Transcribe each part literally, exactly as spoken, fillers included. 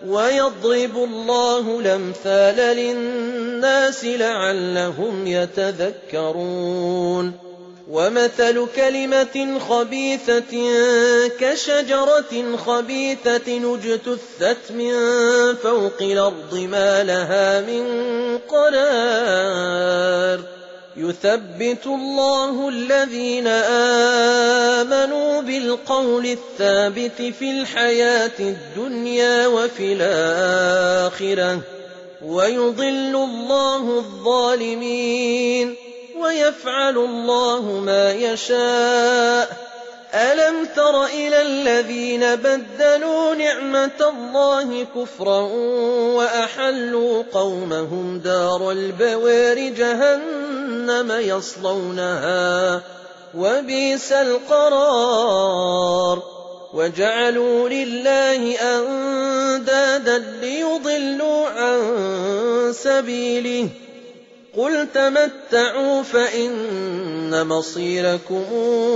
ويضرب الله الأمثال للناس لعلهم يتذكرون ومثل كلمة خبيثة كشجرة خبيثة اجتثت من فوق الأرض ما لها من قرار يثبت الله الذين آمنوا بالقول الثابت في الحياة الدنيا وفي الآخرة ويضل الله الظالمين ويفعل الله ما يشاء ألم تر إلى الذين بدلوا نعمة الله كفرا وأحلوا قومهم دار البوار جهنم يصلونها وبئس القرار وجعلوا لله أندادا ليضلوا عن سبيله قل تمتعوا فإن مصيركم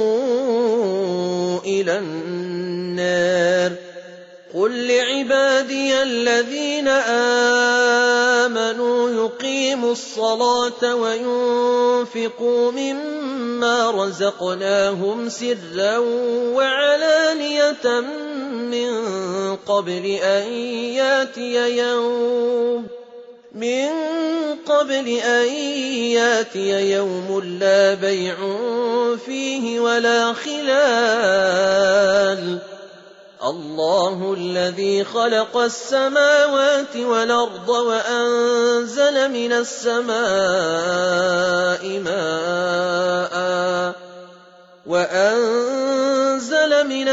إلى النار قل لعبادي الذين آمنوا يقيموا الصلاة وينفقوا مما رزقناهم سرا وعلانية من قبل أن ياتي يوم من قبل أن ياتي يوم لا بيع فيه ولا خلال الله الذي خلق السماوات والأرض وأنزل من السماء ماء وأنزل من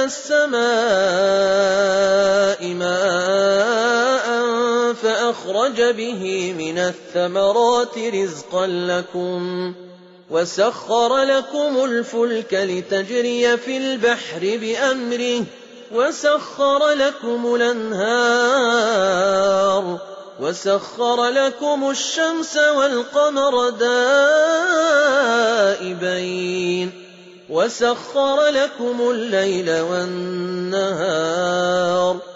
السماء ماء فأخرج به من الثمرات رزقا لكم وسخر لكم الفلك لتجري في البحر بأمره وسخر لكم الأنهار وسخر لكم الشمس والقمر دائبين وسخر لكم الليل والنهار